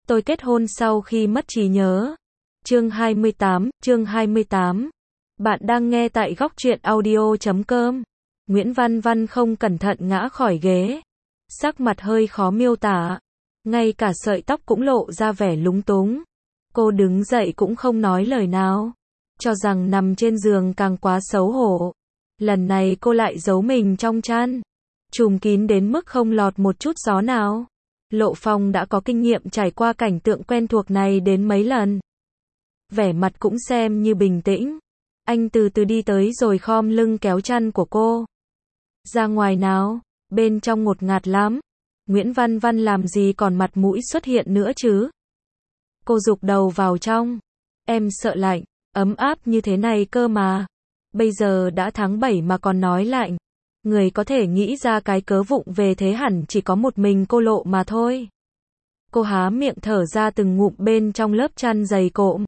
Tôi kết hôn sau khi mất trí nhớ. Chương 28. Bạn đang nghe tại góc truyện audio.com. Nguyễn Văn Văn không cẩn thận ngã khỏi ghế. Sắc mặt hơi khó miêu tả. Ngay cả sợi tóc cũng lộ ra vẻ lúng túng. Cô đứng dậy cũng không nói lời nào. Cho rằng nằm trên giường càng quá xấu hổ. Lần này cô lại giấu mình trong chăn. Trùm kín đến mức không lọt một chút gió nào. Lộ Phong đã có kinh nghiệm trải qua cảnh tượng quen thuộc này đến mấy lần. Vẻ mặt cũng xem như bình tĩnh. Anh từ từ đi tới rồi khom lưng kéo chăn của cô. Ra ngoài nào, bên trong ngột ngạt lắm. Nguyễn Văn Văn làm gì còn mặt mũi xuất hiện nữa chứ. Cô giục đầu vào trong. Em sợ lạnh, ấm áp như thế này cơ mà. Bây giờ đã tháng 7 mà còn nói lạnh. Người có thể nghĩ ra cái cớ vụng về thế hẳn chỉ có một mình cô Lộ mà thôi. Cô há miệng thở ra từng ngụm bên trong lớp chăn dày cộm.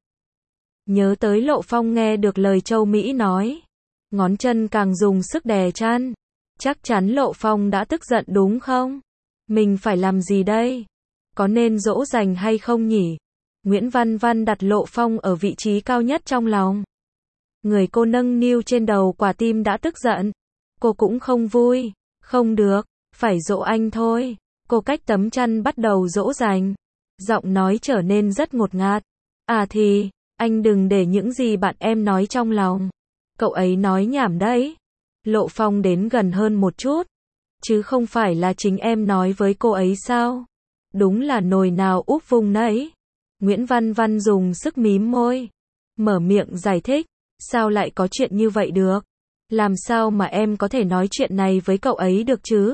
Nhớ tới Lộ Phong nghe được lời Châu Mỹ nói. Ngón chân càng dùng sức đè chăn. Chắc chắn Lộ Phong đã tức giận đúng không? Mình phải làm gì đây? Có nên dỗ dành hay không nhỉ? Nguyễn Văn Văn đặt Lộ Phong ở vị trí cao nhất trong lòng. Người cô nâng niu trên đầu quả tim đã tức giận. Cô cũng không vui. Không được, phải dỗ anh thôi. Cô cách tấm chăn bắt đầu dỗ dành. Giọng nói trở nên rất ngột ngạt. À thì, anh đừng để những gì bạn em nói trong lòng. Cậu ấy nói nhảm đấy. Lộ Phong đến gần hơn một chút. Chứ không phải là chính em nói với cô ấy sao? Đúng là nồi nào úp vùng nấy. Nguyễn Văn Văn dùng sức mím môi. Mở miệng giải thích. Sao lại có chuyện như vậy được? Làm sao mà em có thể nói chuyện này với cậu ấy được chứ?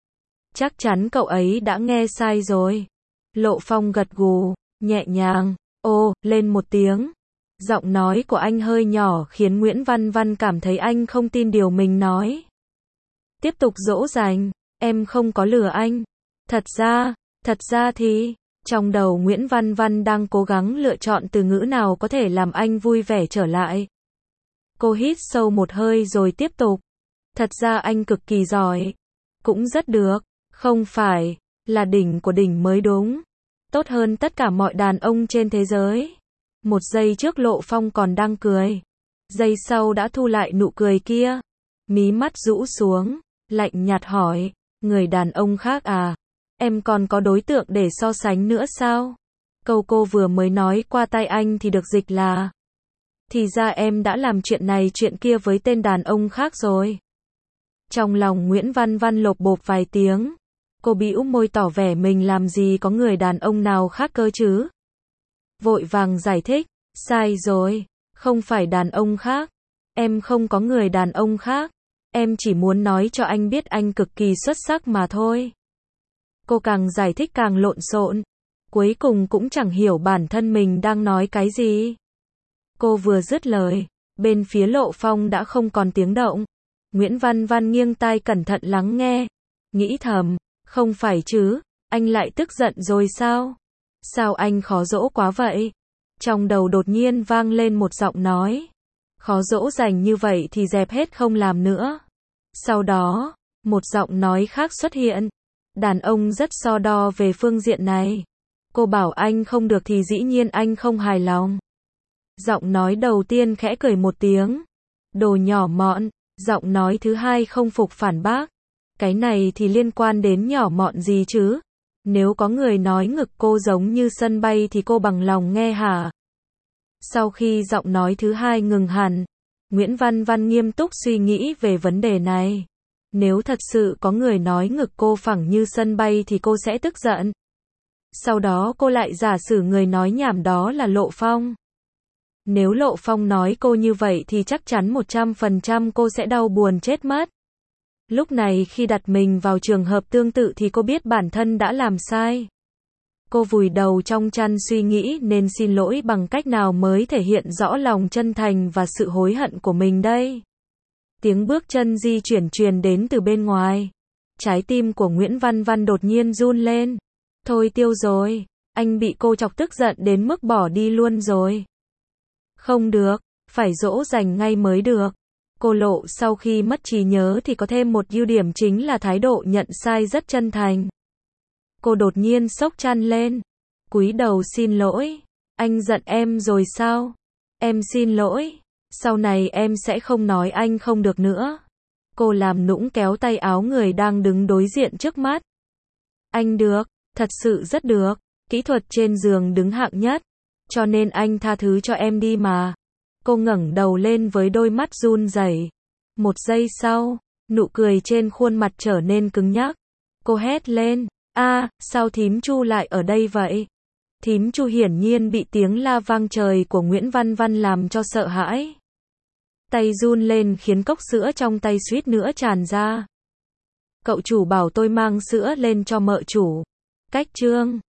Chắc chắn cậu ấy đã nghe sai rồi. Lộ Phong gật gù, nhẹ nhàng, lên một tiếng. Giọng nói của anh hơi nhỏ khiến Nguyễn Văn Văn cảm thấy anh không tin điều mình nói. Tiếp tục dỗ dành, em không có lừa anh. Thật ra thì, trong đầu Nguyễn Văn Văn đang cố gắng lựa chọn từ ngữ nào có thể làm anh vui vẻ trở lại. Cô hít sâu một hơi rồi tiếp tục. Thật ra anh cực kỳ giỏi. Cũng rất được. Không phải, là đỉnh của đỉnh mới đúng. Tốt hơn tất cả mọi đàn ông trên thế giới. Một giây trước Lộ Phong còn đang cười. Giây sau đã thu lại nụ cười kia. Mí mắt rũ xuống, lạnh nhạt hỏi. Người đàn ông khác à? Em còn có đối tượng để so sánh nữa sao? Câu cô vừa mới nói qua tai anh thì được dịch là. Thì ra em đã làm chuyện này chuyện kia với tên đàn ông khác rồi. Trong lòng Nguyễn Văn Văn lộp bộp vài tiếng. Cô bĩu môi tỏ vẻ mình làm gì có người đàn ông nào khác cơ chứ. Vội vàng giải thích. Sai rồi. Không phải đàn ông khác. Em không có người đàn ông khác. Em chỉ muốn nói cho anh biết anh cực kỳ xuất sắc mà thôi. Cô càng giải thích càng lộn xộn. Cuối cùng cũng chẳng hiểu bản thân mình đang nói cái gì. Cô vừa dứt lời, bên phía Lộ Phong đã không còn tiếng động. Nguyễn Văn Văn nghiêng tai cẩn thận lắng nghe. Nghĩ thầm, không phải chứ, anh lại tức giận rồi sao? Sao anh khó dỗ quá vậy? Trong đầu đột nhiên vang lên một giọng nói. Khó dỗ dành như vậy thì dẹp hết không làm nữa. Sau đó, một giọng nói khác xuất hiện. Đàn ông rất so đo về phương diện này. Cô bảo anh không được thì dĩ nhiên anh không hài lòng. Giọng nói đầu tiên khẽ cười một tiếng. Đồ nhỏ mọn. Giọng nói thứ hai không phục phản bác. Cái này thì liên quan đến nhỏ mọn gì chứ? Nếu có người nói ngực cô giống như sân bay thì cô bằng lòng nghe hả? Sau khi giọng nói thứ hai ngừng hẳn, Nguyễn Văn Văn nghiêm túc suy nghĩ về vấn đề này. Nếu thật sự có người nói ngực cô phẳng như sân bay thì cô sẽ tức giận. Sau đó cô lại giả sử người nói nhảm đó là Lộ Phong. Nếu Lộ Phong nói cô như vậy thì chắc chắn 100% cô sẽ đau buồn chết mất. Lúc này khi đặt mình vào trường hợp tương tự thì cô biết bản thân đã làm sai. Cô vùi đầu trong chăn suy nghĩ nên xin lỗi bằng cách nào mới thể hiện rõ lòng chân thành và sự hối hận của mình đây. Tiếng bước chân di chuyển truyền đến từ bên ngoài. Trái tim của Nguyễn Văn Văn đột nhiên run lên. Thôi tiêu rồi, anh bị cô chọc tức giận đến mức bỏ đi luôn rồi. Không được, phải dỗ dành ngay mới được. Cô Lộ sau khi mất trí nhớ thì có thêm một ưu điểm chính là thái độ nhận sai rất chân thành. Cô đột nhiên xốc chăn lên. cúi đầu xin lỗi. Anh giận em rồi sao? Em xin lỗi. Sau này em sẽ không nói anh không được nữa. Cô làm nũng kéo tay áo người đang đứng đối diện trước mắt. Anh được, thật sự rất được. Kỹ thuật trên giường đứng hạng nhất. Cho nên anh tha thứ cho em đi mà. Cô ngẩng đầu lên với đôi mắt run rẩy. Một giây sau, nụ cười trên khuôn mặt trở nên cứng nhắc. Cô hét lên, sao thím Chu lại ở đây vậy? Thím Chu hiển nhiên bị tiếng la vang trời của Nguyễn Văn Văn làm cho sợ hãi. Tay run lên khiến cốc sữa trong tay suýt nữa tràn ra. Cậu chủ bảo tôi mang sữa lên cho mợ chủ. Cách chương